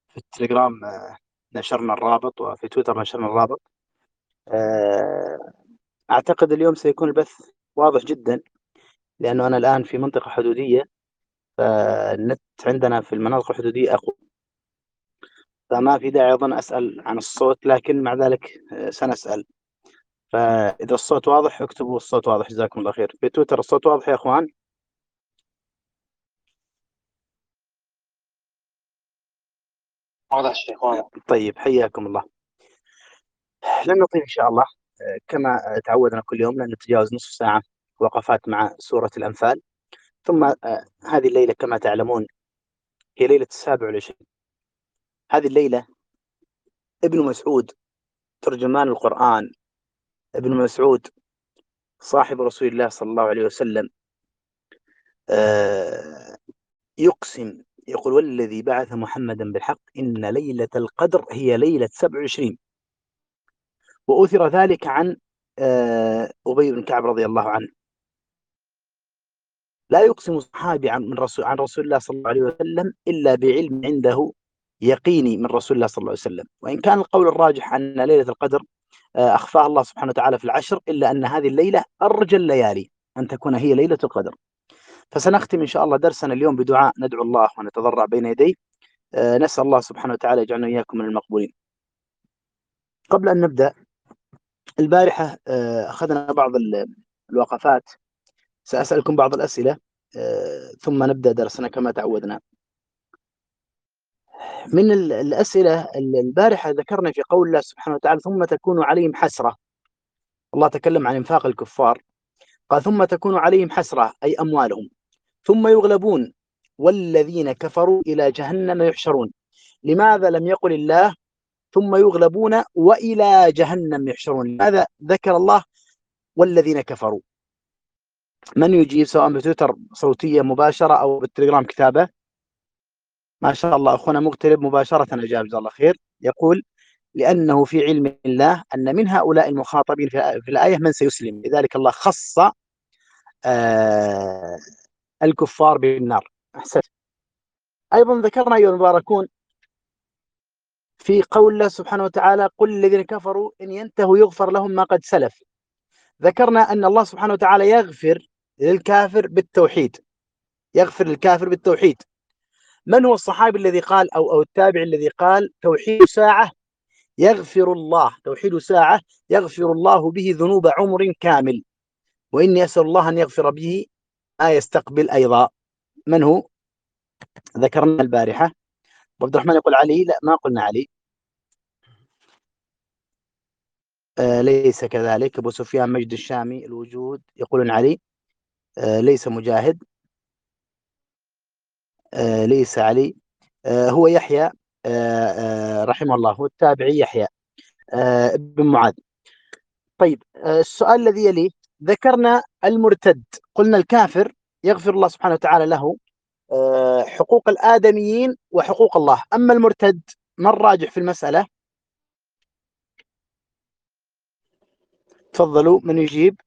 في التليجرام نشرنا الرابط، وفي تويتر نشرنا الرابط. أعتقد اليوم سيكون البث واضح جدا، لأنه أنا الآن في منطقة حدودية، فالنت عندنا في المناطق الحدودية أقوى، فما في داعي أظن أسأل عن الصوت، لكن مع ذلك سنسأل. فإذا الصوت واضح اكتبوا الصوت واضح، جزاكم الله خير. في تويتر الصوت واضح يا أخوان؟ واضح يا اخوان. طيب، حياكم الله. لن نطيل إن شاء الله. كما تعودنا كل يوم لن نتجاوز نصف ساعة وقفات مع سورة الأنفال. ثم هذه الليلة كما تعلمون هي ليلة 27. هذه الليلة ابن مسعود ترجمان القرآن، ابن مسعود صاحب رسول الله صلى الله عليه وسلم، يقسم يقول: والذي بعث محمدا بالحق إن ليلة القدر هي ليلة 27. وأثر ذلك عن أبي بن كعب رضي الله عنه. لا يقسم صحابي عن رسول الله صلى الله عليه وسلم إلا بعلم عنده يقيني من رسول الله صلى الله عليه وسلم. وإن كان القول الراجح أن ليلة القدر أخفاها الله سبحانه وتعالى في العشر، إلا أن هذه الليلة أرجى الليالي أن تكون هي ليلة القدر. فسنختم إن شاء الله درسنا اليوم بدعاء ندعو الله ونتضرع بين يديه، نسأل الله سبحانه وتعالى يجعلنا إياكم من المقبولين. قبل أن نبدأ، البارحة أخذنا بعض الوقفات، سأسألكم بعض الأسئلة ثم نبدأ درسنا كما تعودنا. من الأسئلة البارحة ذكرنا في قول الله سبحانه وتعالى: ثم تكون عليهم حسرة. الله تكلم عن إنفاق الكفار، قال: ثم تكون عليهم حسرة أي أموالهم، ثم يغلبون والذين كفروا إلى جهنم يحشرون. لماذا لم يقل الله ثم يغلبون وإلى جهنم يحشرون؟ لماذا ذكر الله والذين كفروا؟ من يجيب، سواء بتويتر صوتية مباشرة أو بالتليجرام كتابة؟ ما شاء الله، أخونا مغترب مباشرة أجاب، جزاه الله خير. يقول: لأنه في علم الله أن من هؤلاء المخاطبين في الآية من سيسلم، لذلك الله خص الكفار بالنار. أحسنت. أيضا ذكرنا أيها المباركون في قول الله سبحانه وتعالى: قل الذين كفروا إن ينتهوا يغفر لهم ما قد سلف. ذكرنا أن الله سبحانه وتعالى يغفر للكافر بالتوحيد، يغفر للكافر بالتوحيد. من هو الصحابي الذي قال أو التابع الذي قال: توحيد ساعة يغفر الله، توحيد ساعة يغفر الله به ذنوب عمر كامل، وإني أسأل الله أن يغفر به ما يستقبل أيضا. من هو؟ ذكرنا البارحة. عبد الرحمن يقول علي. لا، ما قلنا علي. ليس كذلك. أبو سفيان مجد الشامي الوجود يقولون علي. ليس مجاهد. ليس علي. هو يحيى رحمه الله، هو التابعي يحيى ابن معاذ. طيب، السؤال الذي يليه: ذكرنا المرتد، قلنا الكافر يغفر الله سبحانه وتعالى له حقوق الآدميين وحقوق الله. أما المرتد ما الراجح في المسألة؟ تفضلوا، من يجيب؟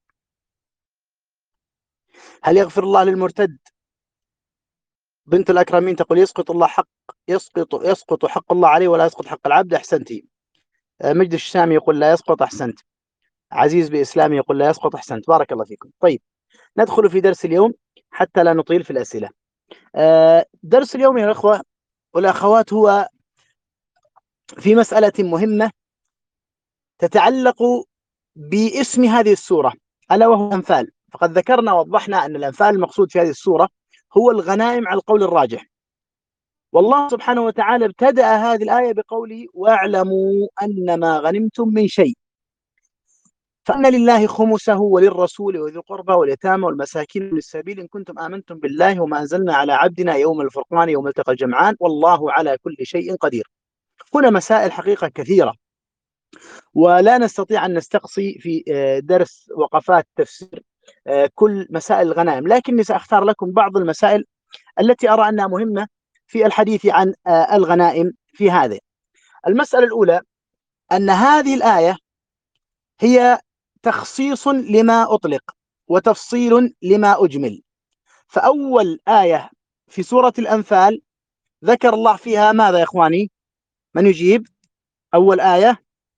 هل يغفر الله للمرتد؟ بنت الأكرمين تقول: يسقط الله حق يسقط حق الله عليه ولا يسقط حق العبد. أحسنتي. مجد الشامي يقول: لا يسقط. أحسنت. عزيز بإسلامي يقول: لا يسقط. أحسنت، بارك الله فيكم. طيب، ندخل في درس اليوم حتى لا نطيل في الأسئلة. درس اليوم يا الأخوة والأخوات هو في مسألة مهمة تتعلق باسم هذه السورة، ألا وهو الأنفال. فقد ذكرنا ووضحنا أن الأنفال المقصود في هذه السورة هو الغنائم على القول الراجح. والله سبحانه وتعالى ابتدأ هذه الآية بقوله: واعلموا أن ما غنمتم من شيء فأن لله خمسه وللرسول وذي القربى واليتامى والمساكين للسبيل إن كنتم آمنتم بالله وما أنزلنا على عبدنا يوم الفرقان يوم التقى الجمعان والله على كل شيء قدير. هنا مسائل حقيقة كثيرة، ولا نستطيع أن نستقصي في درس وقفات تفسير كل مسائل الغنائم، لكني سأختار لكم بعض المسائل التي أرى أنها مهمة في الحديث عن الغنائم في هذا. المسألة الأولى أن هذه الآية هي تخصيص لما أطلق وتفصيل لما أجمل. فأول آية في سورة الأنفال ذكر الله فيها ماذا يا إخواني؟ من يجيب؟ أول آية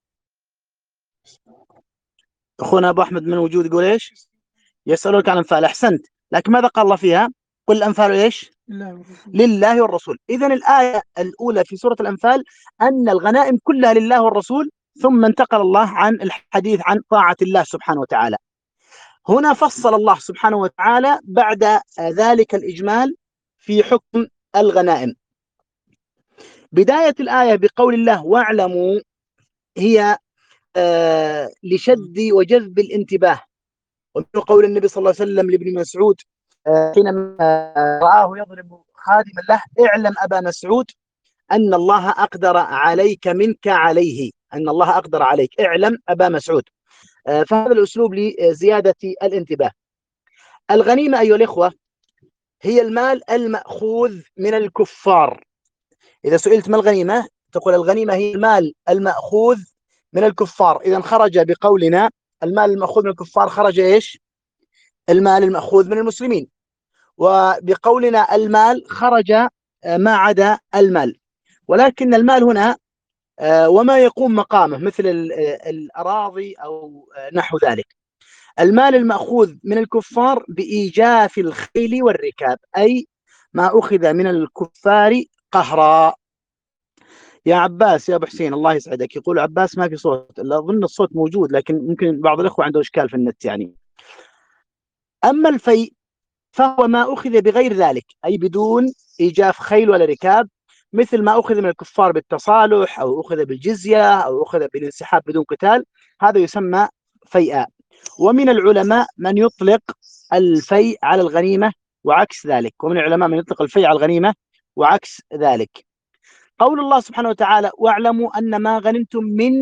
أخونا أبو أحمد من وجود يقول إيش؟ يسألونك عن الأنفال. أحسنت. لكن ماذا قال الله فيها؟ قل الأنفال إيش؟ لله والرسول. إذن الآية الأولى في سورة الأنفال أن الغنائم كلها لله والرسول، ثم انتقل الله عن الحديث عن طاعة الله سبحانه وتعالى. هنا فصل الله سبحانه وتعالى بعد ذلك الإجمال في حكم الغنائم. بداية الآية بقول الله واعلموا هي لشد وجذب الانتباه، ومن قول النبي صلى الله عليه وسلم لابن مسعود حينما رآه يضرب خادما له: اعلم أبا مسعود أن الله أقدر عليك منك عليه، أن الله أقدر عليك، اعلم أبا مسعود. فهذا الأسلوب لزيادة الانتباه. الغنيمة أيها الإخوة هي المال المأخوذ من الكفار. إذا سئلت ما الغنيمة تقول الغنيمة هي المال المأخوذ من الكفار. إذا خرج بقولنا المال المأخوذ من الكفار خرج إيش؟ المال المأخوذ من المسلمين. وبقولنا المال خرج ما عدا المال. ولكن المال هنا وما يقوم مقامه مثل الأراضي أو نحو ذلك. المال المأخوذ من الكفار بإيجاف الخيل والركاب، أي ما أخذ من الكفار قهرا. يا عباس يا أبو حسين الله يسعدك، يقول عباس ما في صوت، أظن الصوت موجود لكن ممكن بعض الأخوة عنده إشكال في النت يعني. أما الفيء فهو ما أخذ بغير ذلك، أي بدون إيجاف خيل ولا ركاب، مثل ما أخذ من الكفار بالتصالح أو أخذ بالجزية أو أخذ بالانسحاب بدون قتال، هذا يسمى فيئا. ومن العلماء من يطلق الفيء على الغنيمة وعكس ذلك، ومن العلماء من يطلق الفيء على الغنيمة وعكس ذلك. قول الله سبحانه وتعالى واعلموا أن ما غنمتم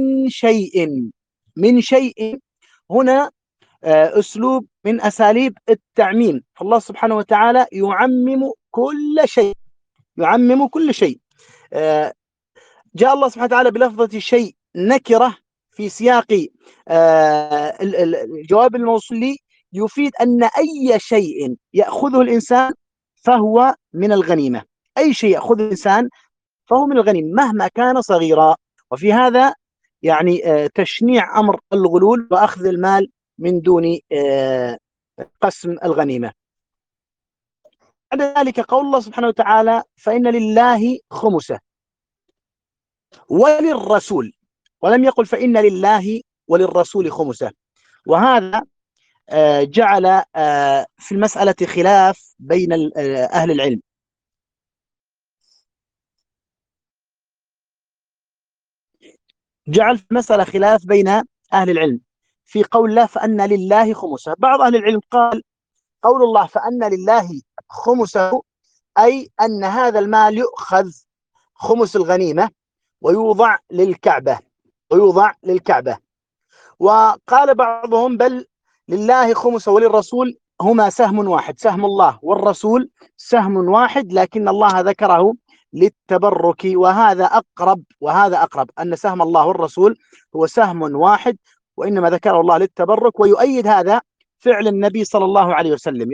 من شيء هنا أسلوب من أساليب التعميم، فالله سبحانه وتعالى يعمم كل شيء، يعمم كل شيء. جاء الله سبحانه وتعالى بلفظة شيء نكرة في سياق الجواب الموصولي يفيد أن أي شيء يأخذه الإنسان فهو من الغنيمة. أي شيء يأخذه الإنسان فهو من الغنيمة مهما كان صغيرا. وفي هذا يعني تشنيع أمر الغلول وأخذ المال من دون قسم الغنيمة. بعد ذلك قول الله سبحانه وتعالى فإن لله خمسه وللرسول، ولم يقل فإن لله وللرسول خمسه. وهذا جعل في المسألة خلاف بين أهل العلم. جعل في المسألة خلاف بين أهل العلم في قول الله فأن لله خمسه. بعض أهل العلم قال قول الله فأن لله خمسه أي أن هذا المال يؤخذ خمس الغنيمة ويوضع للكعبة، وقال بعضهم بل لله خمسه وللرسول هما سهم واحد، سهم الله والرسول سهم واحد، لكن الله ذكره للتبرك، وهذا أقرب أن سهم الله والرسول هو سهم واحد، وإنما ذكره الله للتبرك. ويؤيد هذا فعل النبي صلى الله عليه وسلم،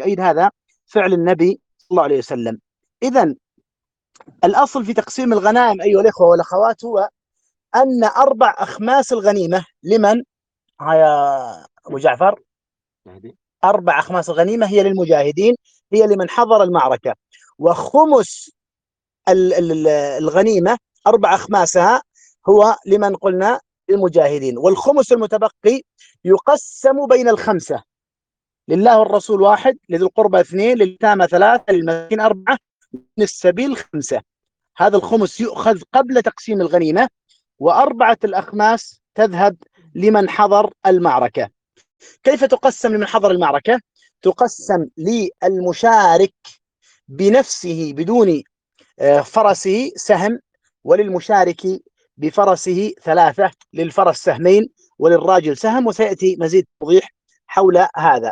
إذن الأصل في تقسيم الغنائم أيها الإخوة والأخوات هو أن 4 أخماس الغنيمة لمن؟ يا أبو جعفر 4 أخماس الغنيمة هي للمجاهدين، هي لمن حضر المعركة. وخمس الغنيمة 4 أخماسها هو لمن قلنا للمجاهدين. والخمس المتبقي يقسم بين الخمسة، لله والرسول 1، لذي القربى 2، لليتامى 3، للمساكين 4، من السبيل 5. هذا الخمس يؤخذ قبل تقسيم الغنيمة، و4 الأخماس تذهب لمن حضر المعركة. كيف تقسم لمن حضر المعركة؟ تقسم للمشارك بنفسه بدون فرسه سهم، وللمشارك بفرسه 3، للفرس سهمين وللراجل سهم، وسيأتي مزيد توضيح حول هذا.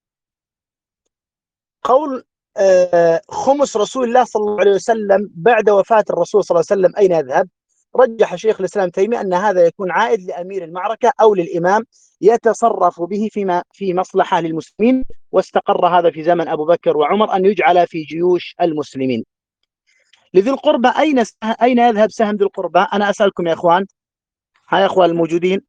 قول خمس رسول الله صلى الله عليه وسلم بعد وفاة الرسول صلى الله عليه وسلم أين يذهب؟ رجح شيخ الإسلام تيمية أن هذا يكون عائد لأمير المعركة أو للإمام يتصرف به في مصلحة للمسلمين، واستقر هذا في زمن أبو بكر وعمر أن يجعل في جيوش المسلمين. لذي القربى أين يذهب سهم ذي القربى؟ أنا أسألكم يا إخوان، يا إخوان الموجودين.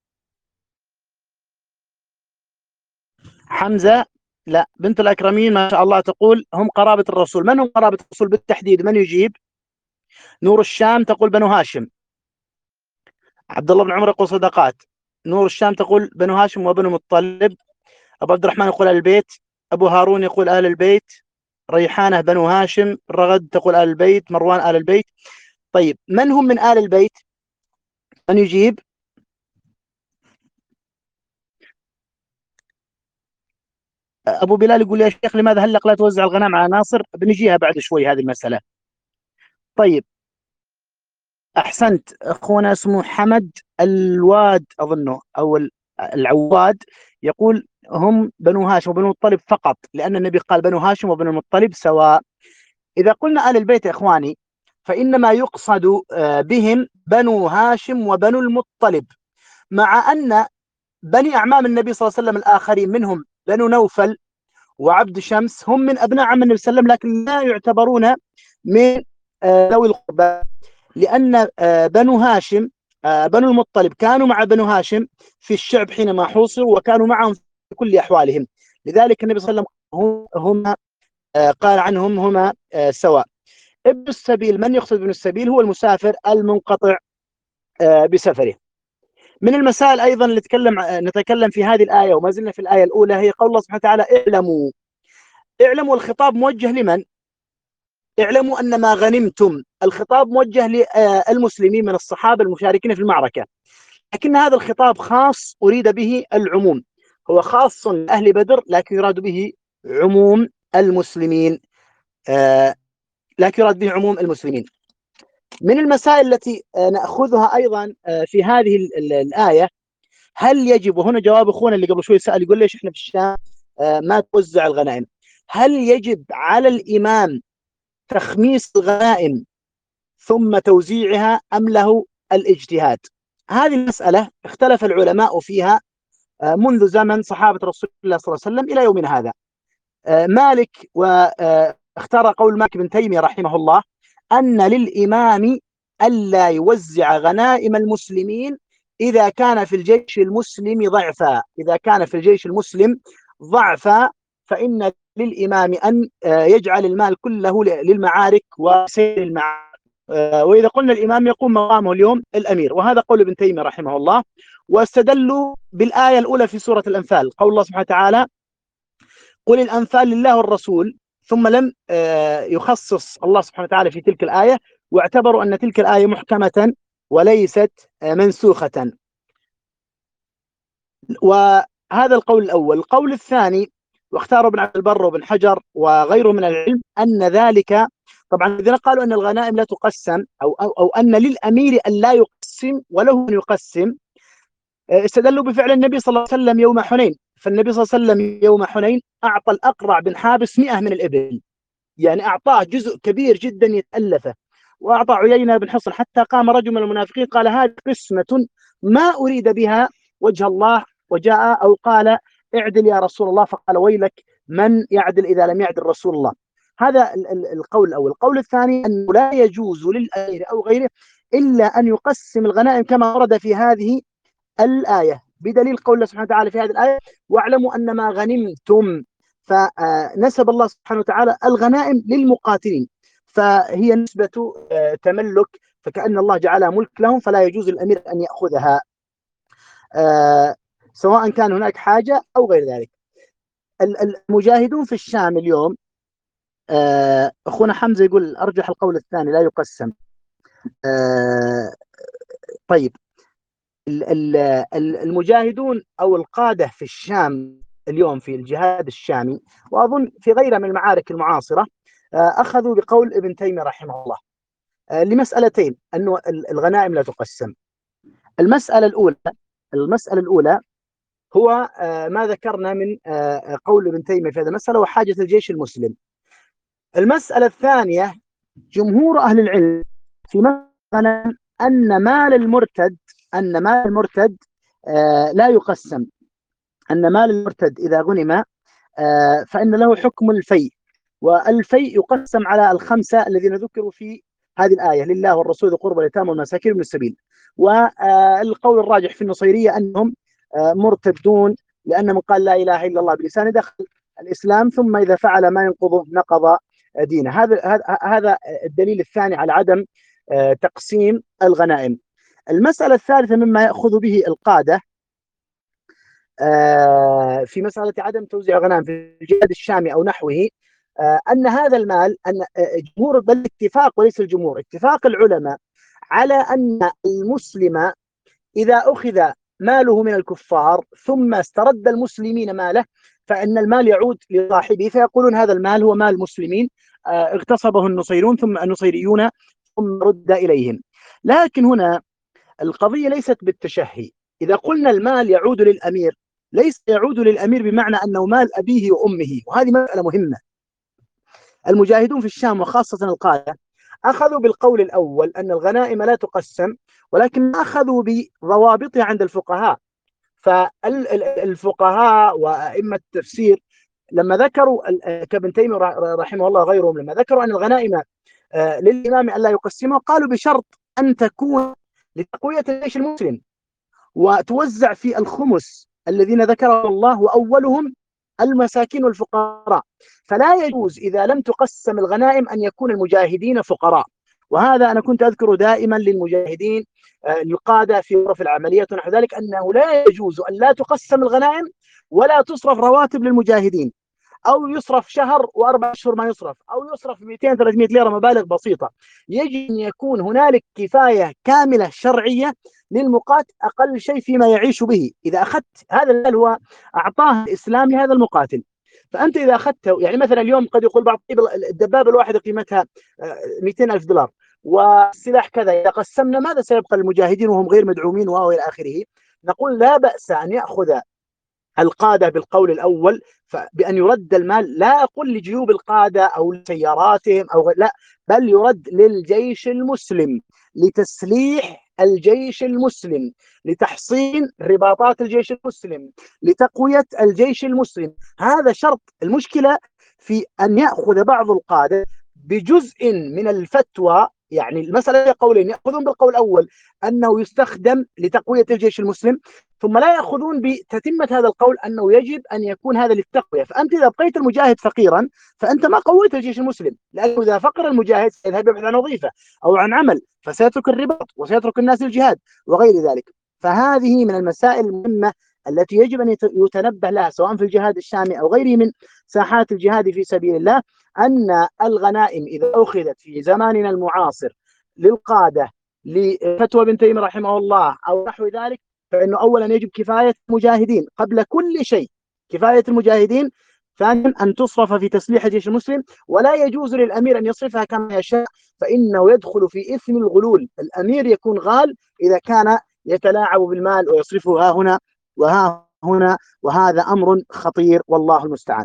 حمزة لا. بنت الأكرمين ما شاء الله تقول هم قرابة الرسول. من هم قرابة الرسول بالتحديد؟ من يجيب؟ نور الشام تقول بنو هاشم. عبد الله بن عمر يقول صدقات. نور الشام تقول بنو هاشم وبنو مطلب. أبو عبد الرحمن يقول آل البيت. أبو هارون يقول آل البيت. ريحانة بنو هاشم. رغد تقول آل البيت. مروان آل البيت. طيب من هم من آل البيت؟ من يجيب؟ أبو بلال يقول يا شيخ لماذا هلق لا توزع الغنم على ناصر؟ بنجيها بعد شوي هذه المسألة. طيب أحسنت. أخونا اسمه حمد الواد أظنه أو العواد، يقول هم بنو هاشم وبنو المطلب فقط، لأن النبي قال بنو هاشم وبنو المطلب سواء. إذا قلنا آل البيت يا إخواني فإنما يقصد بهم بنو هاشم وبنو المطلب، مع أن بني أعمام النبي صلى الله عليه وسلم الآخرين منهم بنو نوفل وعبد شمس هم من أبناء عم النبي صلى الله عليه وسلم، لكن لا يعتبرون من ذوي القربى، لأن بنو هاشم بنو المطلب كانوا مع بنو هاشم في الشعب حينما حوصروا، وكانوا معهم في كل أحوالهم. لذلك النبي صلى الله عليه وسلم هم قال عنهم هما سواء. ابن السبيل، من يقصد ابن السبيل؟ هو المسافر المنقطع بسفره. من المسائل أيضا اللي نتكلم في هذه الآية وما زلنا في الآية الأولى هي قول الله سبحانه وتعالى اعلموا. اعلموا الخطاب موجه لمن؟ اعلموا أن ما غنمتم، الخطاب موجه للمسلمين من الصحابة المشاركين في المعركة، لكن هذا الخطاب خاص أريد به العموم، هو خاص لأهل بدر لكن يراد به عموم المسلمين، لكن يراد به عموم المسلمين. من المسائل التي نأخذها أيضا في هذه الآية، هل يجب، وهنا جواب أخونا اللي قبل شوي سأل يقول ليش إحنا في الشام ما توزع الغنائم، هل يجب على الإمام تخميس الغنائم ثم توزيعها أم له الاجتهاد؟ هذه المسألة اختلف العلماء فيها منذ زمن صحابة رسول الله صلى الله عليه وسلم إلى يومنا هذا. مالك واختار قول مالك بن تيمية رحمه الله أن للإمام ألا يوزع غنائم المسلمين إذا كان في الجيش المسلم ضعفا. إذا كان في الجيش المسلم ضعفا فإن للإمام أن يجعل المال كله للمعارك وسير المعارك، وإذا قلنا الإمام يقوم مقامه اليوم الأمير، وهذا قول ابن تيمية رحمه الله. واستدلوا بالآية الأولى في سورة الأنفال، قول الله سبحانه وتعالى قل الأنفال لله والرسول، ثم لم يخصص الله سبحانه وتعالى في تلك الآية، واعتبروا أن تلك الآية محكمة وليست منسوخة. وهذا القول الأول. القول الثاني واختار ابن عبد البر وابن حجر وغيره من العلم أن ذلك، طبعا الذين قالوا أن الغنائم لا تقسم أو أن للأمير أن لا يقسم وله أن يقسم، استدلوا بفعل النبي صلى الله عليه وسلم يوم حنين. فالنبي صلى الله عليه وسلم يوم حنين أعطى الأقرع بن حابس 100 من الإبل، يعني أعطاه جزء كبير جدا يتألفه. وأعطى عيينة بن حصن، حتى قام رجل من المنافقين قال هذه قسمة ما أريد بها وجه الله، وجاء أو قال اعدل يا رسول الله، فقال ويلك من يعدل إذا لم يعدل رسول الله. هذا القول الأول. القول الثاني أنه لا يجوز للأمير أو غيره إلا أن يقسم الغنائم كما ورد في هذه الآية، بدليل قول الله سبحانه وتعالى في هذه الآية واعلموا أن ما غنمتم، فنسب الله سبحانه وتعالى الغنائم للمقاتلين، فهي نسبة تملك، فكأن الله جعلها ملك لهم، فلا يجوز للأمير أن يأخذها سواء كان هناك حاجة أو غير ذلك. المجاهدون في الشام اليوم، أخونا حمزة يقول أرجح القول الثاني لا يقسم. طيب المجاهدون أو القادة في الشام اليوم في الجهاد الشامي، وأظن في غيرها من المعارك المعاصرة، أخذوا بقول ابن تيمية رحمه الله لمسألتين: أنه الغنائم لا تقسم. المسألة الأولى هو ما ذكرنا من قول ابن تيمية في هذه المسألة وحاجة الجيش المسلم. المسألة الثانية جمهور أهل العلم في مثلا أن مال المرتد لا يقسم، أن مال المرتد إذا غنم فإن له حكم الفيء، والفيء يقسم على الخمسة الذين ذكروا في هذه الآية: لله والرسول ذي القربى واليتامى والمساكين وابن السبيل. والقول الراجح في النصيرية أنهم مرتدون، لأن من قال لا إله إلا الله بلسانه دخل الإسلام، ثم إذا فعل ما ينقضه نقض دينه. هذا الدليل الثاني على عدم تقسيم الغنائم. المسألة الثالثة مما يأخذ به القادة في مسألة عدم توزيع الغنائم في الجهاد الشامي أو نحوه، أن هذا المال، أن جمهور، بل اتفاق وليس الجمهور، اتفاق العلماء على أن المسلم إذا أخذ ماله من الكفار ثم استرد المسلمين ماله، فإن المال يعود لصاحبه، فيقولون هذا المال هو مال المسلمين اغتصبه النصيرون ثم النصيريون ثم رد إليهم. لكن هنا القضية ليست بالتشهي. إذا قلنا المال يعود للأمير، ليس يعود للأمير بمعنى أنه مال أبيه وأمه، وهذه مسألة مهمة. المجاهدون في الشام وخاصة القادة أخذوا بالقول الأول أن الغنائم لا تقسم، ولكن أخذوا بضوابطها عند الفقهاء. فالفقهاء وأئمة التفسير لما ذكروا كابن تيمية رحمه الله وغيرهم، لما ذكروا أن الغنائم للإمام ألا يقسمها، قالوا بشرط أن تكون لتقوية الجيش المسلم، وتوزع في الخمس الذين ذكره الله، وأولهم المساكين والفقراء. فلا يجوز إذا لم تقسم الغنائم أن يكون المجاهدين فقراء. وهذا أنا كنت أذكر دائما للمجاهدين القادة في غرف العمليات ونحو ذلك، أنه لا يجوز أن لا تقسم الغنائم ولا تصرف رواتب للمجاهدين، أو يصرف شهر وأربع أشهر ما يصرف، أو يصرف 200 300 ليرة، مبالغ بسيطة. يجب أن يكون هنالك كفاية كاملة شرعية للمقاتل أقل شيء فيما يعيش به. إذا أخذت هذا المال هو أعطاه الإسلام لهذا المقاتل، فأنت إذا أخذته، يعني مثلا اليوم قد يقول بعض الدبابة الواحدة قيمتها 200,000 دولار والسلاح كذا، إذا قسمنا ماذا سيبقى للمجاهدين وهم غير مدعومين وإلى آخره؟ نقول لا بأس أن يأخذ القادة بالقول الأول بأن يرد المال، لا أقول لجيوب القادة أو لسياراتهم أو لا، بل يرد للجيش المسلم، لتسليح الجيش المسلم، لتحصين رباطات الجيش المسلم، لتقوية الجيش المسلم. هذا شرط. المشكلة في أن يأخذ بعض القادة بجزء من الفتوى، يعني المسألة قولين: يأخذون بالقول الأول أنه يستخدم لتقوية الجيش المسلم، ثم لا يأخذون بتتمة هذا القول أنه يجب أن يكون هذا للتقوية. فأنت إذا بقيت المجاهد فقيرا فأنت ما قويت الجيش المسلم، لأنه إذا فقر المجاهد سيذهب يبحث عن وظيفة أو عن عمل، فسيترك الرباط وسيترك الناس الجهاد وغير ذلك. فهذه من المسائل المهمة التي يجب أن يتنبه لها، سواء في الجهاد الشامي أو غيره من ساحات الجهاد في سبيل الله، أن الغنائم إذا أخذت في زماننا المعاصر للقادة لفتوى ابن تيمية رحمه الله أو نحو ذلك، فإنه أولا يجب كفاية المجاهدين قبل كل شيء، كفاية المجاهدين. ثانيا أن تصرف في تسليح الجيش المسلم، ولا يجوز للأمير أن يصرفها كما يشاء، فإنه يدخل في إثم الغلول. الأمير يكون غال إذا كان يتلاعب بالمال ويصرفه ها هنا وها هنا، وهذا أمر خطير والله المستعان.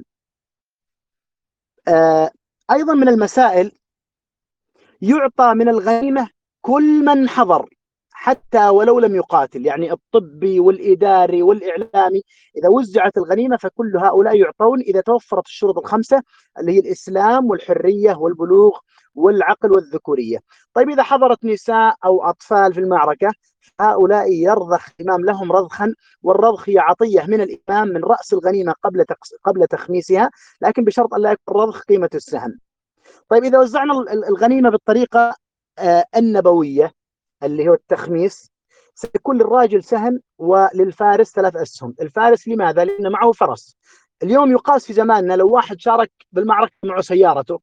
أيضا من المسائل: يعطى من الغنيمة كل من حضر حتى ولو لم يقاتل، يعني الطبي والإداري والإعلامي. إذا وزعت الغنيمة فكل هؤلاء يعطون إذا توفرت الشروط الخمسة، اللي هي الإسلام والحرية والبلوغ والعقل والذكورية. طيب إذا حضرت نساء أو أطفال في المعركة، هؤلاء يرضخ الإمام لهم رضخا، والرضخ هي عطية من الإمام من رأس الغنيمة قبل تخميسها، لكن بشرط أن لا يكون الرضخ قيمة السهم. طيب إذا وزعنا الغنيمة بالطريقة النبوية اللي هو التخميس، سيكون للراجل سهم وللفارس 3 أسهم. الفارس لماذا؟ لأن معه فرس. اليوم يقاس في زماننا لو واحد شارك بالمعركة معه سيارته،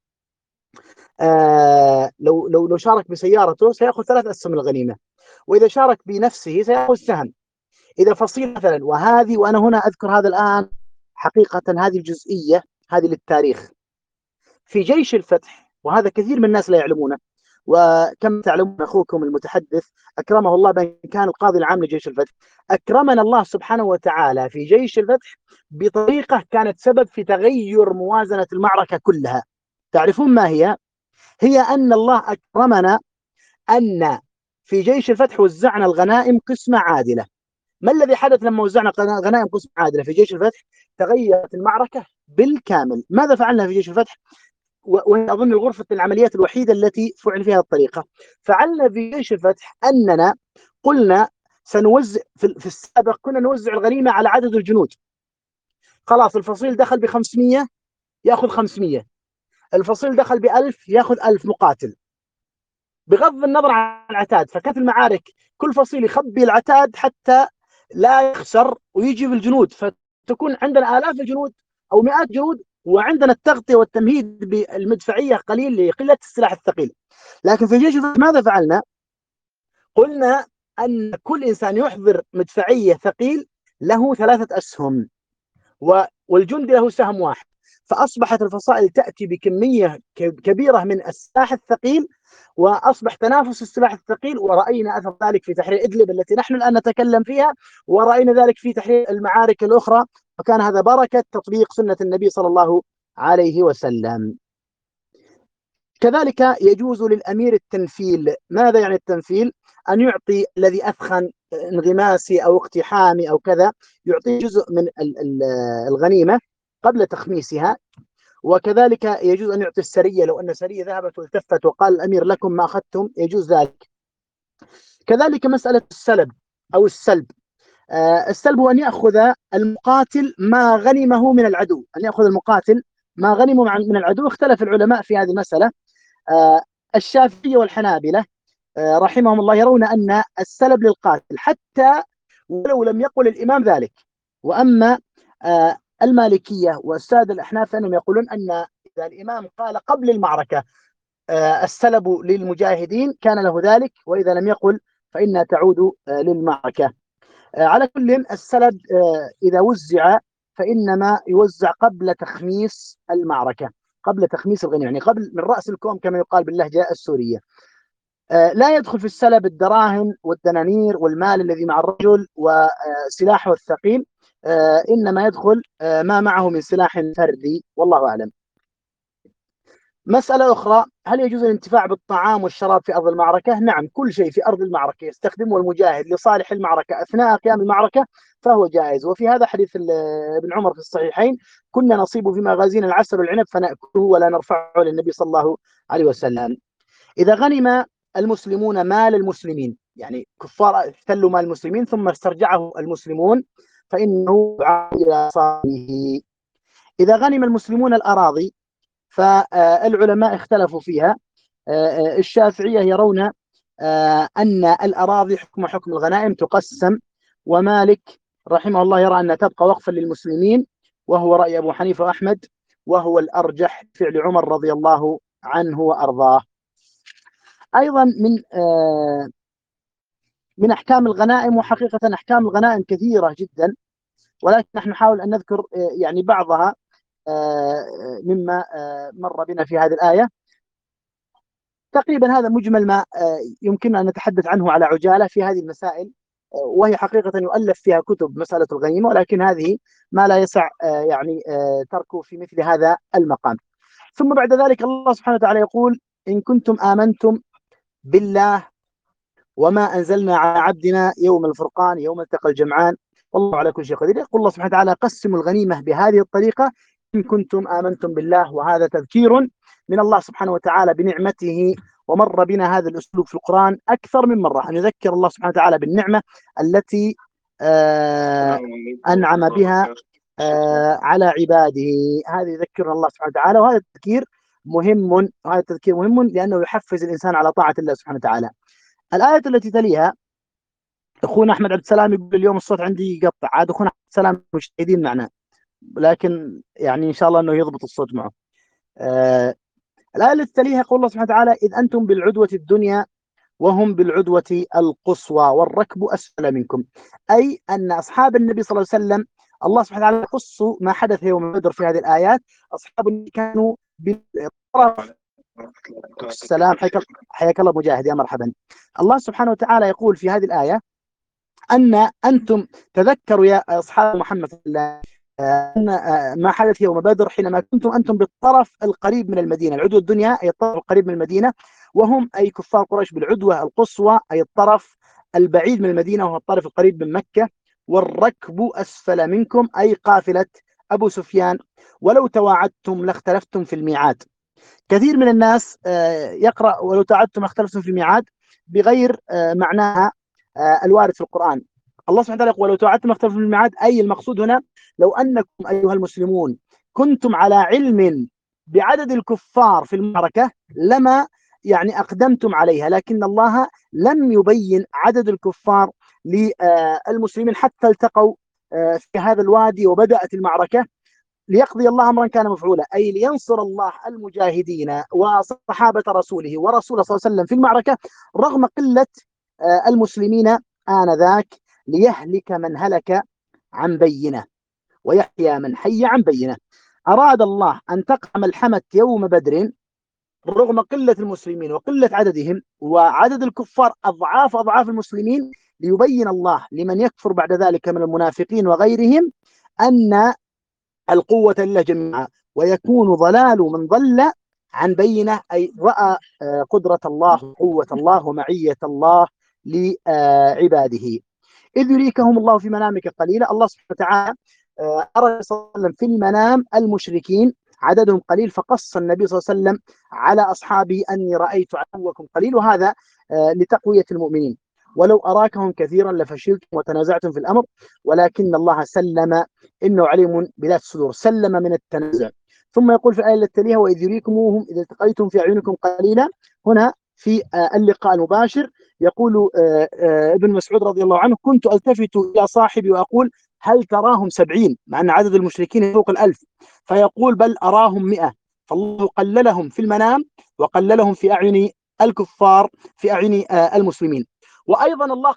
لو شارك بسيارته سيأخذ 3 أسهم من الغنيمة، وإذا شارك بنفسه سيأخذ سهم. إذا فصيل مثلا، وأنا هنا أذكر هذا الآن حقيقة، هذه الجزئية هذه للتاريخ في جيش الفتح، وهذا كثير من الناس لا يعلمونه، وكم تعلمون أخوكم المتحدث أكرمه الله بأن كان القاضي العام لجيش الفتح. أكرمنا الله سبحانه وتعالى في جيش الفتح بطريقة كانت سبب في تغير موازنة المعركة كلها. تعرفون ما هي؟ هي أن الله أكرمنا أن في جيش الفتح وزعنا الغنائم قسمة عادلة. ما الذي حدث لما وزعنا غنائم قسمة عادلة في جيش الفتح؟ تغيرت المعركة بالكامل. ماذا فعلنا في جيش الفتح؟ وهي أظن الغرفة العمليات الوحيدة التي فعل فيها الطريقة. فعلنا في جيش الفتح أننا قلنا سنوزع في السابق كنا نوزع الغنيمة على عدد الجنود. خلاص الفصيل دخل ب500 يأخذ 500، الفصيل دخل ب1000 يأخذ 1000 مقاتل بغض النظر عن العتاد. فكانت المعارك كل فصيل يخبي العتاد حتى لا يخسر ويجي بالجنود، فتكون عندنا آلاف الجنود أو مئات جنود، وعندنا التغطية والتمهيد بالمدفعية قليل لقلة السلاح الثقيل. لكن في جيش ماذا فعلنا؟ قلنا أن كل إنسان يحضر مدفعية ثقيل له 3 أسهم والجندي له سهم واحد، فأصبحت الفصائل تأتي بكمية كبيرة من السلاح الثقيل، وأصبح تنافس السلاح الثقيل. ورأينا أثر ذلك في تحرير إدلب التي نحن الآن نتكلم فيها، ورأينا ذلك في تحرير المعارك الأخرى، وكان هذا بركة تطبيق سنة النبي صلى الله عليه وسلم. كذلك يجوز للأمير التنفيل. ماذا يعني التنفيل؟ أن يعطي الذي أثخن انغماسي أو اقتحامي أو كذا، يعطي جزء من الغنيمة قبل تخميسها. وكذلك يجوز أن يعطي السرية، لو أن سرية ذهبت والتفت وقال الأمير لكم ما أخذتم، يجوز ذلك. كذلك مسألة السلب أو السلب. السلب هو أن يأخذ المقاتل ما غنمه من العدو، أن يأخذ المقاتل ما غنمه من العدو. اختلف العلماء في هذه المسألة. الشافعية والحنابلة رحمهم الله يرون أن السلب للقاتل حتى ولو لم يقل الإمام ذلك. وأما المالكية والسادة الأحناف فإنهم يقولون أن إذا الإمام قال قبل المعركة السلب للمجاهدين كان له ذلك، وإذا لم يقل فإنها تعود للمعركة. على كل السلب إذا وزع فإنما يوزع قبل تخميس المعركة، قبل تخميس الغنيمة، يعني قبل من رأس الكوم كما يقال باللهجة السورية. لا يدخل في السلب الدراهم والدنانير والمال الذي مع الرجل وسلاحه الثقيل، إنما يدخل ما معه من سلاح فردي، والله أعلم. مسألة أخرى، هل يجوز الانتفاع بالطعام والشراب في أرض المعركة؟ نعم، كل شيء في أرض المعركة يستخدمه المجاهد لصالح المعركة أثناء قيام المعركة فهو جائز. وفي هذا حديث ابن عمر في الصحيحين: كنا نصيب في مغازينا العسل والعنب فنأكله ولا نرفعه للنبي صلى الله عليه وسلم. إذا غنم المسلمون مال المسلمين، يعني كفار احتلوا مال المسلمين ثم استرجعه المسلمون، فإنه يعاد إلى صاحبه. إذا غنم المسلمون الأراضي فالعلماء اختلفوا فيها. الشافعية يرون أن الأراضي حكم الغنائم تقسم، ومالك رحمه الله يرى أن تبقى وقفا للمسلمين، وهو رأي أبو حنيفة وأحمد، وهو الأرجح فعل عمر رضي الله عنه وأرضاه. أيضا من أحكام الغنائم، وحقيقة أحكام الغنائم كثيرة جدا، ولكن نحن نحاول أن نذكر يعني بعضها مما مر بنا في هذه الآية. تقريبا هذا مجمل ما يمكننا أن نتحدث عنه على عجالة في هذه المسائل، وهي حقيقة يؤلف فيها كتب مسألة الغنيمة، ولكن هذه ما لا يسع يعني تركه في مثل هذا المقام. ثم بعد ذلك الله سبحانه وتعالى يقول: إن كنتم آمنتم بالله وما أنزلنا على عبدنا يوم الفرقان يوم التقى الجمعان والله على كل شيء قدير. يقول الله سبحانه وتعالى: قسموا الغنيمة بهذه الطريقة إن كنتم آمنتم بالله. وهذا تذكير من الله سبحانه وتعالى بنعمته، ومر بنا هذا الأسلوب في القرآن أكثر من مرة، أن يذكر الله سبحانه وتعالى بالنعمة التي أنعم بها على عباده. هذا يذكر الله سبحانه وتعالى، وهذا التذكير مهم، وهذا التذكير مهم لأنه يحفز الإنسان على طاعة الله سبحانه وتعالى. الآية التي تليها أخونا أحمد عبد السلام يقول اليوم الصوت عندي يقطع، عاد أخونا عبد السلام مجتهدين معنا، لكن يعني إن شاء الله أنه يضبط الصوت معه. الآية التي تليها قول الله سبحانه وتعالى: إذ أنتم بالعدوة الدنيا وهم بالعدوة القصوى والركب أسفل منكم. أي أن أصحاب النبي صلى الله عليه وسلم الله سبحانه وتعالى يقص ما حدث يوم بدر في هذه الآيات. أصحاب النبي كانوا بالطرف. السلام، حياك الله مجاهد، يا مرحبا. الله سبحانه وتعالى يقول في هذه الآية أن أنتم تذكروا يا أصحاب محمد أن ما حدث يوم بدر حينما كنتم أنتم بالطرف القريب من المدينة. العدوى الدنيا أي الطرف القريب من المدينة، وهم أي كفار قريش بالعدوة القصوى أي الطرف البعيد من المدينة وهو الطرف القريب من مكة. والركب أسفل منكم أي قافلة أبو سفيان. ولو تواعدتم لاختلفتم في الميعاد. كثير من الناس يقرأ ولو تعدتم اختلفتم في الميعاد بغير معناها الوارد في القرآن. الله سبحانه وتعالى يقول ولو تعدتم اختلفتم في الميعاد، أي المقصود هنا لو أنكم أيها المسلمون كنتم على علم بعدد الكفار في المعركة لما يعني أقدمتم عليها، لكن الله لم يبين عدد الكفار للمسلمين حتى التقوا في هذا الوادي وبدأت المعركة، ليقضي الله أمرا كان مفعولا، أي لينصر الله المجاهدين وصحابة رسوله ورسوله صلى الله عليه وسلم في المعركة رغم قلة المسلمين آنذاك، ليهلك من هلك عن بينه ويحيى من حي عن بينه. أراد الله أن تقع ملحمة يوم بدر رغم قلة المسلمين وقلة عددهم وعدد الكفار أضعاف المسلمين، ليبين الله لمن يكفر بعد ذلك من المنافقين وغيرهم أن القوة لله جميعا، ويكون ضلال من ضل عن بينه، أي رأى قدرة الله وقوة الله ومعية الله لعباده. إذ يريكهم الله في منامك قليلا، الله سبحانه وتعالى أرى صلى الله عليه وسلم في المنام المشركين عددهم قليل، فقص النبي صلى الله عليه وسلم على أصحابه أني رأيت عدوكم قليل، وهذا لتقوية المؤمنين. ولو أراكهم كثيرا لفشلتم وتنازعتم في الأمر ولكن الله سلم إنه عليم بذات الصدور، سلم من التنازع. ثم يقول في الآية التي تليها وإذ يريكموهم إذ التقيتم في أعينكم قليلا، هنا في اللقاء المباشر يقول ابن مسعود رضي الله عنه كنت ألتفت إلى صاحبي وأقول هل تراهم 70، مع أن عدد المشركين فوق 1000، فيقول بل أراهم 100. فالله قللهم في المنام وقللهم في أعين الكفار في أعين المسلمين. وأيضا الله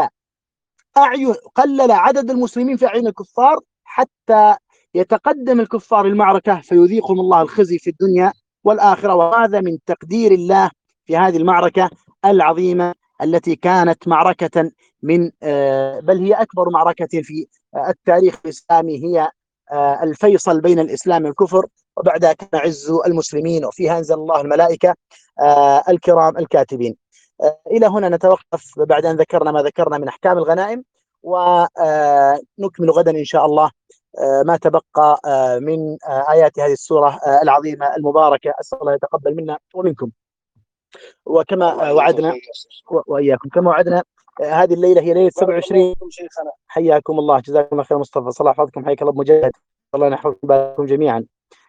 قلل عدد المسلمين في أعين الكفار حتى يتقدم الكفار المعركة فيذيقهم الله الخزي في الدنيا والآخرة، وهذا من تقدير الله في هذه المعركة العظيمة التي كانت معركة من بل هي أكبر معركة في التاريخ الإسلامي، هي الفيصل بين الإسلام والكفر، وبعدها كان عز المسلمين، وفيها أنزل الله الملائكة الكرام الكاتبين. إلى هنا نتوقف بعد أن ذكرنا ما ذكرنا من أحكام الغنائم، ونكمل غدا إن شاء الله ما تبقى من آيات هذه السورة العظيمة المباركة. أسأل الله يتقبل منا ومنكم، وكما وعدنا وإياكم كما وعدنا هذه الليلة هي ليلة 27. حياكم الله، جزاكم الله خير مصطفى، صلاح حفظكم، حياك الله مجاهد، الله يحفظكم جميعا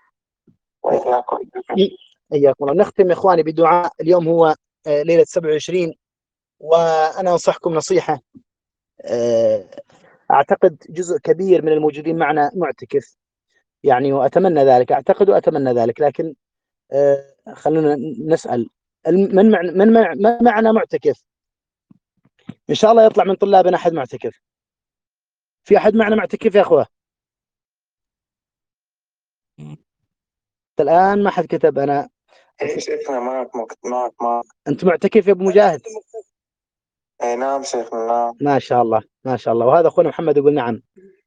إياكم الله. نختم يا إخواني بدعاء. اليوم هو ليلة 27، وأنا أنصحكم نصيحة، أعتقد جزء كبير من الموجودين معنا معتكف يعني، وأتمنى ذلك، أعتقد وأتمنى ذلك، لكن خلونا نسأل من معنا معتكف؟ إن شاء الله يطلع من طلابنا أحد معتكف. في أحد معنا معتكف يا أخوة؟ الآن ما حد كتب. أنا شيخنا معك. أنت معتكف يا أبو مجاهد؟ أي نعم شيخنا، نعم. ما شاء الله ما شاء الله. وهذا أخونا محمد يقول نعم،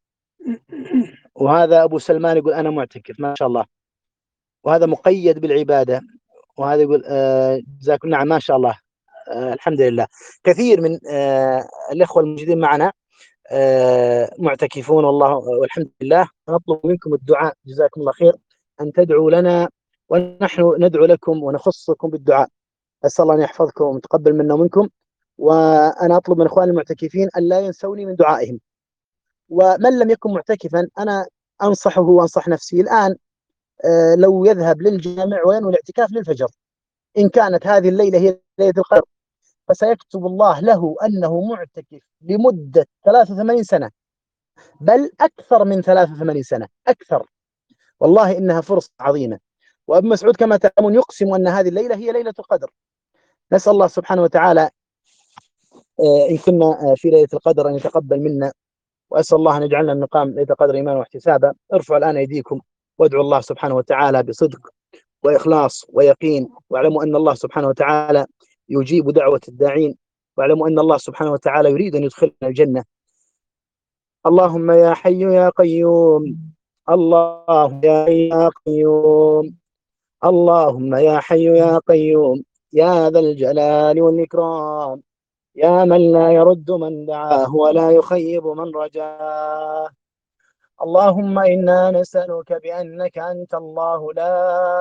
وهذا أبو سلمان يقول أنا معتكف، ما شاء الله. وهذا مقيد بالعبادة، وهذا يقول جزاكم نعم، ما شاء الله. الحمد لله. كثير من الإخوة الموجودين معنا معتكفون والله والحمد لله. نطلب منكم الدعاء، جزاكم الله خير، أن تدعوا لنا ونحن ندعو لكم ونخصكم بالدعاء. أسأل الله أن يحفظكم ويتقبل منا ومنكم، وأنا أطلب من إخواني المعتكفين أن لا ينسوني من دعائهم. ومن لم يكن معتكفا أنا أنصحه وأنصح نفسي الآن لو يذهب للجامع وينوي الاعتكاف للفجر، إن كانت هذه الليلة هي ليلة القدر، فسيكتب الله له أنه معتكف لمدة 83 سنة، بل أكثر من 83 سنة، أكثر. والله إنها فرصة عظيمة. وابن مسعود كما تعلمون يقسم أن هذه الليلة هي ليلة القدر. نسأل الله سبحانه وتعالى إن كنا في ليلة القدر أن يتقبل منا، وأسأل الله أن يجعلنا من نقام ليلة القدر إيمانا واحتسابا. ارفعوا الآن أيديكم وادعوا الله سبحانه وتعالى بصدق وإخلاص ويقين، واعلموا أن الله سبحانه وتعالى يجيب دعوة الداعين، واعلموا أن الله سبحانه وتعالى يريد أن يدخلنا الجنة. اللهم يا حي يا قيوم، الله يا قيوم، اللهم يا حي يا قيوم، يا ذا الجلال والإكرام، يا من لا يرد من دعاه ولا يخيب من رجاه. اللهم إنا نسألك بأنك أنت الله لا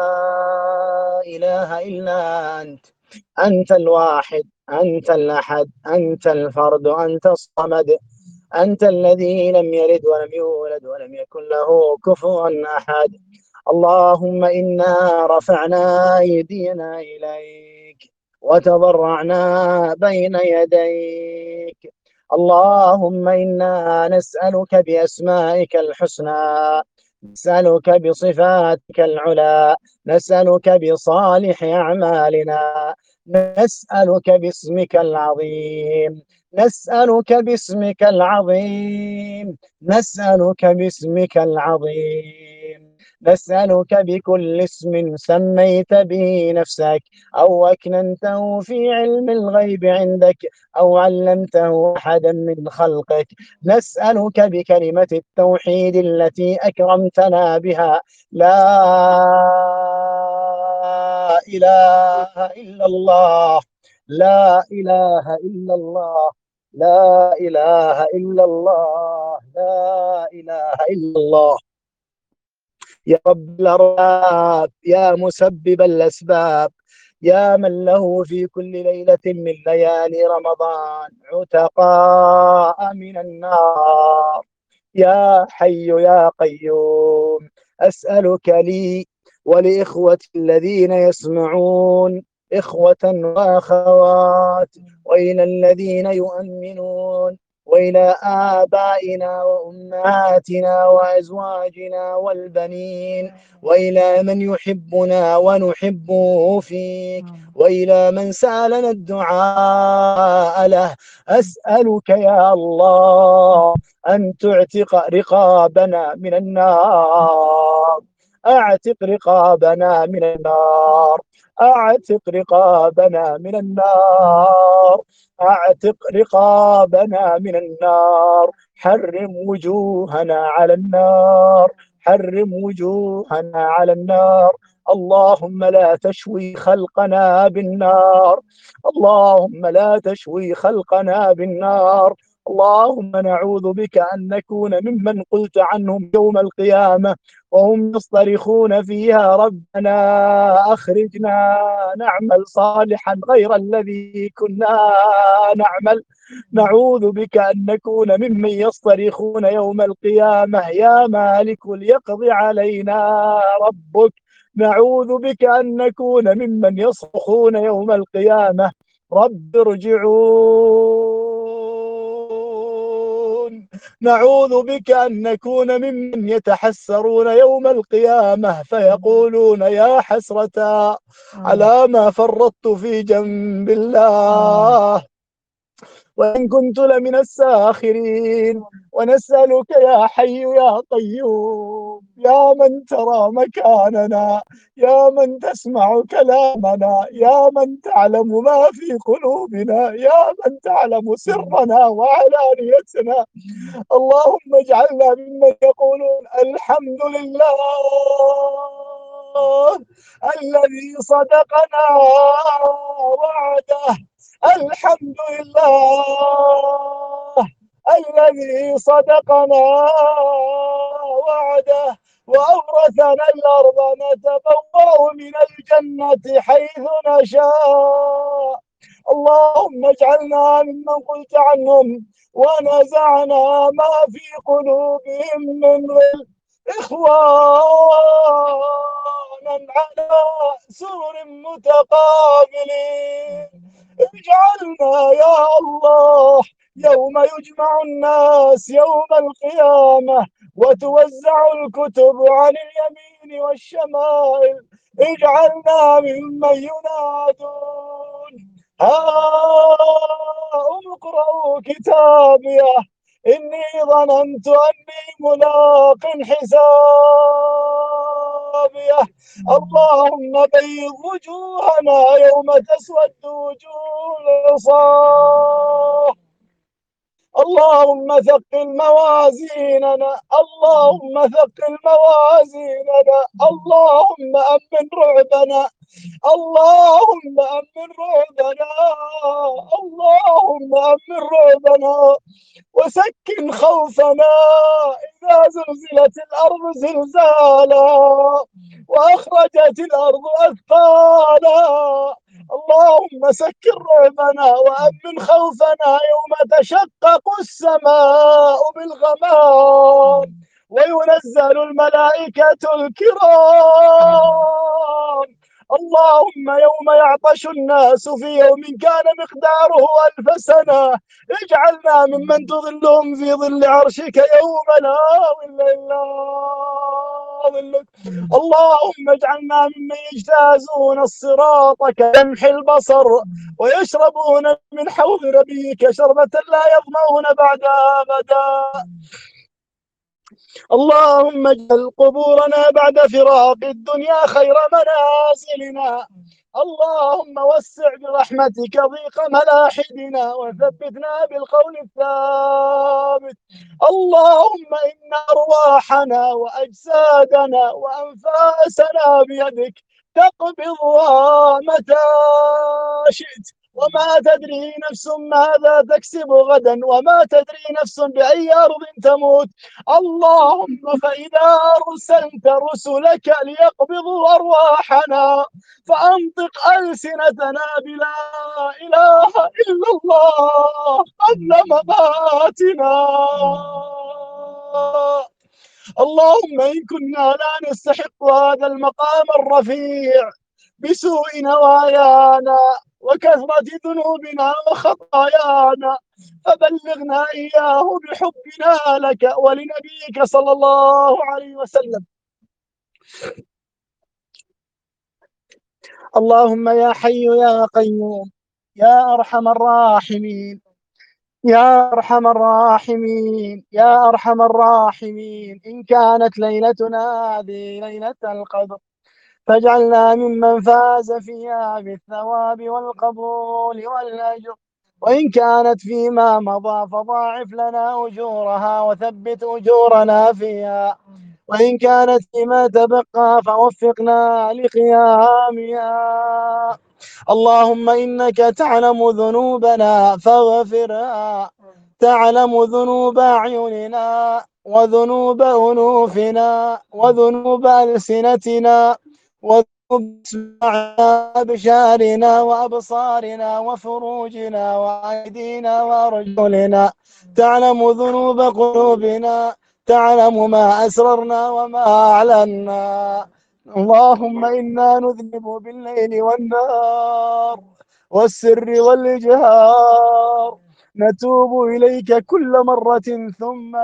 إله إلا أنت، أنت الواحد، أنت الأحد، أنت الفرد، أنت الصمد، أنت الذي لم يلد ولم يولد ولم يكن له كفوا أحد. اللهم إنا رفعنا أيدينا إليك وتضرعنا بين يديك. اللهم إنا نسألك بأسمائك الحسنى، نسألك بصفاتك العلى، نسألك بصالح أعمالنا، نسألك باسمك العظيم، نسألك باسمك العظيم، نسألك باسمك العظيم، نسألك بكل اسم سميت به نفسك أو أكننته في علم الغيب عندك أو علمته أحدا من خلقك. نسألك بكلمة التوحيد التي أكرمتنا بها، لا إله إلا الله، لا إله إلا الله، لا إله إلا الله، لا إله إلا الله. يا رب الأرباب، يا مسبب الأسباب، يا من له في كل ليلة من ليالي رمضان عتقاء من النار، يا حي يا قيوم، أسألك لي ولإخوتي الذين يسمعون، إخوة وأخوات، وإلى الذين يؤمنون، وإلى آبائنا وأمهاتنا وأزواجنا والبنين، وإلى من يحبنا ونحبه فيك، وإلى من سألنا الدعاء له. أسألك يا الله أن تعتق رقابنا من النار، أعتق رقابنا من النار، أعتق رقابنا من النار، أعتق رقابنا من النار، حرم وجوهنا على النار، حرم وجوهنا على النار. اللهم لا تشوي خلقنا بالنار، اللهم لا تشوي خلقنا بالنار. اللهم نعوذ بك أن نكون ممن قلت عنهم يوم القيامة وهم يصطرخون فيها ربنا أخرجنا نعمل صالحا غير الذي كنا نعمل. نعوذ بك أن نكون ممن يصطرخون يوم القيامة يا مالك ليقضي علينا ربك. نعوذ بك أن نكون ممن يصرخون يوم القيامة رب ارجعون. نعوذ بك أن نكون ممن يتحسرون يوم القيامة فيقولون يا حسرة على ما فرطت في جنب الله وإن كنت لمن الساخرين. ونسألك يا حي يا قيوم، يا من ترى مكاننا، يا من تسمع كلامنا، يا من تعلم ما في قلوبنا، يا من تعلم سرنا وعلانيتنا. اللهم اجعلنا ممن يقولون الحمد لله الذي صدقنا وعده، الحمد لله الذي صدقنا وعده وأورثنا الأرض نتبوأ من الجنة حيث نشاء. اللهم اجعلنا ممن قلت عنهم ونزعنا ما في قلوبهم من غل إخوانا على سور متقابلين. اجعلنا يا الله يوم يجمع الناس يوم القيامة وتوزع الكتب عن اليمين والشمائل، اجعلنا ممن ينادون هاؤم اقرءوا كتابيه إني ظننت أني ملاق حسابيه. اللهم بيض وجوهنا يوم تسود وجوه العصاة. اللهم ثقل موازيننا، اللهم ثقل موازيننا، اللهم أمن رعبنا، اللهم أمن رعبنا، اللهم أمن رعبنا وسكن خوفنا إذا زلزلت الأرض زلزالا وأخرجت الأرض أثقالا. اللهم سكر رعبنا وأمن خوفنا يوم تشقق السماء بالغمام وينزل الملائكة الكرام. اللهم يوم يعطش الناس في يوم كان مقداره 1000 سنة اجعلنا ممن تظلهم في ظل عرشك يوم لا ظل إلا ظلك. اللهم اجعلنا ممن يجتازون الصراط كلمح البصر ويشربون من حوض نبيك شربة لا يظمؤون بعدها أبدا. اللهم اجعل قبورنا بعد فراق الدنيا خير منازلنا. اللهم وسع برحمتك ضيق ملاحدنا وثبتنا بالقول الثابت. اللهم إن أرواحنا وأجسادنا وأنفاسنا بيدك تقبضها متى شئت وما تدري نفس ماذا تكسب غدا وما تدري نفس بأي أرض تموت. اللهم فإذا أرسلت رسلك ليقبضوا أرواحنا فأنطق ألسنتنا بلا إله إلا الله قبل مماتنا. اللهم إن كنا لا نستحق هذا المقام الرفيع بسوء نوايانا وكثرة ذنوبنا وخطايانا فبلغنا إياه بحبنا لك ولنبيك صلى الله عليه وسلم. اللهم يا حي يا قيوم يا أرحم الراحمين يا أرحم الراحمين يا أرحم الراحمين إن كانت ليلتنا هذه ليلة القدر فاجعلنا ممن فاز فيها بالثواب والقبول والأجر. وإن كانت فيما مضى فضاعف لنا أجورها وثبت أجورنا فيها. وإن كانت فيما تبقى فوفقنا لقيامها. اللهم إنك تعلم ذنوبنا فاغفرها. تعلم ذنوب أعيننا وذنوب أنوفنا وذنوب ألسنتنا وذنوب أبشارنا وأبصارنا وفروجنا وأيدينا وأرجلنا. تعلم ذنوب قلوبنا. تعلم ما أسررنا وما أعلنا. اللهم إنا نذنب بالليل والنهار والسر والإجهار نتوب إليك كل مرة ثم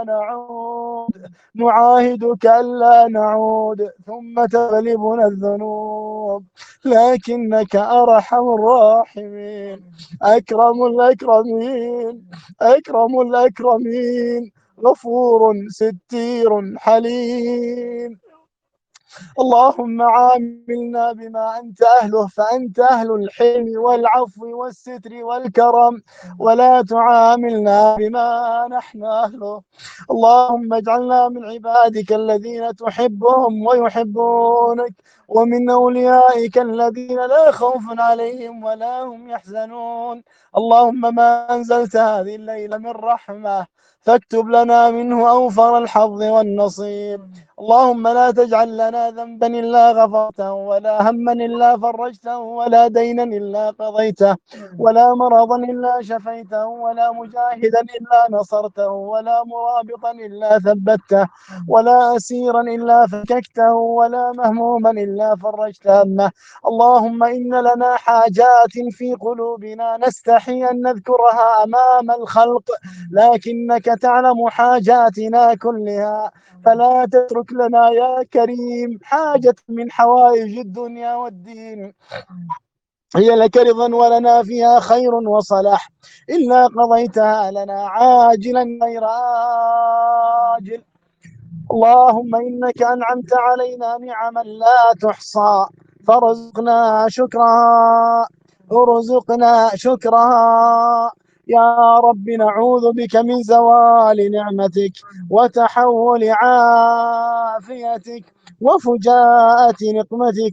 نعاهدك ألا نعود ثم تغلبنا الذنوب لكنك أرحم الراحمين أكرم الأكرمين أكرم الأكرمين غفور ستير حليم. اللهم عاملنا بما أنت أهله فأنت أهل الحلم والعفو والستر والكرم ولا تعاملنا بما نحن أهله. اللهم اجعلنا من عبادك الذين تحبهم ويحبونك ومن أوليائك الذين لا خوف عليهم ولا هم يحزنون. اللهم ما أنزلت هذه الليلة من رحمة فاكتب لنا منه أوفر الحظ والنصيب. اللهم لا تجعل لنا ذنبا إلا غفرته ولا هما إلا فرجته ولا دينا إلا قضيته ولا مرضا إلا شفيته ولا مجاهدا إلا نصرته ولا مرابطا إلا ثبته ولا أسيرا إلا فككته ولا مهموما إلا فرجت همه. اللهم إن لنا حاجات في قلوبنا نستحي أن نذكرها أمام الخلق لكنك تعلم حاجاتنا كلها فلا تترك لنا يا كريم حاجة من حوائج الدنيا والدين هي لك رضا ولنا فيها خير وصلاح إلا قضيتها لنا عاجلا غير آجل. اللهم إنك أنعمت علينا نعما لا تحصى فارزقنا شكرها يا رب نعوذ بك من زوال نعمتك وتحول عافيتك وفجاءة نقمتك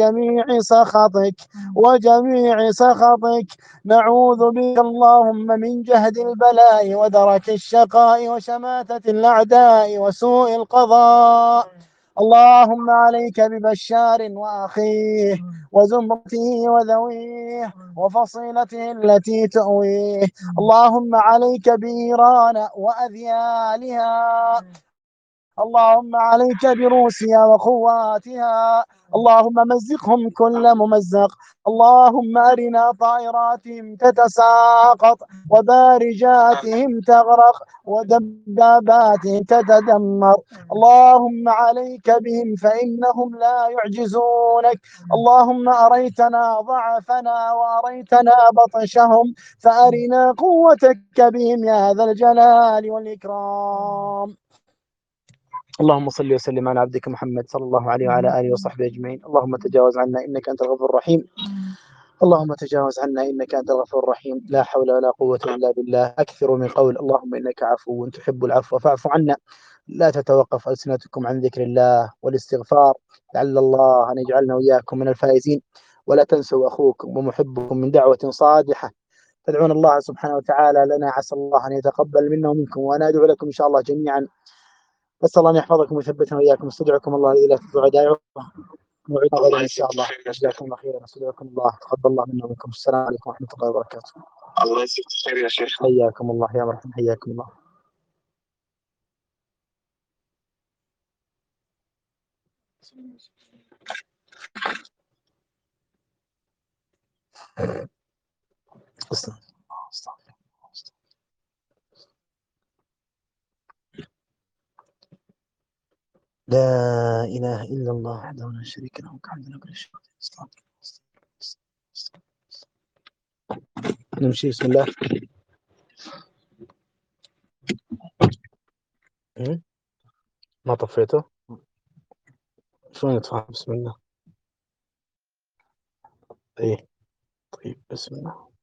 وجميع سخطك. نعوذ بك اللهم من جهد البلاء ودرك الشقاء وشماتة الأعداء وسوء القضاء. اللهم عليك ببشار وأخيه وزمرته وذويه وفصيلته التي تؤويه. اللهم عليك بإيران وأذيالها. اللهم عليك بروسيا وقواتها. اللهم مزقهم كل ممزق. اللهم أرنا طائراتهم تتساقط وبارجاتهم تغرق ودباباتهم تتدمر. اللهم عليك بهم فإنهم لا يعجزونك. اللهم أريتنا ضعفنا وأريتنا بطشهم فأرنا قوتك بهم يا ذا الجلال والإكرام. اللهم صل وسلم على عبدك محمد صلى الله عليه وعلى آله وصحبه أجمعين. اللهم تجاوز عنا إنك أنت الغفور الرحيم. اللهم تجاوز عنا إنك أنت الغفور الرحيم. لا حول ولا قوة إلا بالله. أكثر من قول اللهم إنك عفو تحب العفو فاعف عنا. لا تتوقف ألسنتكم عن ذكر الله والاستغفار لعل الله أن يجعلنا وإياكم من الفائزين. ولا تنسوا أخوكم ومحبكم من دعوة صادحة تدعون الله سبحانه وتعالى لنا، عسى الله أن يتقبل منا ومنكم، وأنا أدعو لكم إن شاء الله جميعا. أسأل الله أن يحفظكم ويثبتنا وإياكم. استودعكم الله الذي لا تضيع ودائعه. موعدنا غدا إن شاء الله. جزاكم الله خيرا. استودعكم الله. تقبل الله منا ومنكم. السلام عليكم ورحمة الله وبركاته. الله يجزيك خير يا شيخ. حياكم الله يا مرحبا. حياكم الله. لا إله إلا الله وحده لا شريك له وحده كل شيء. نمشي. بسم الله. ما طفيته؟ شلون يطفى؟ بسم الله. ايه طيب بسم الله.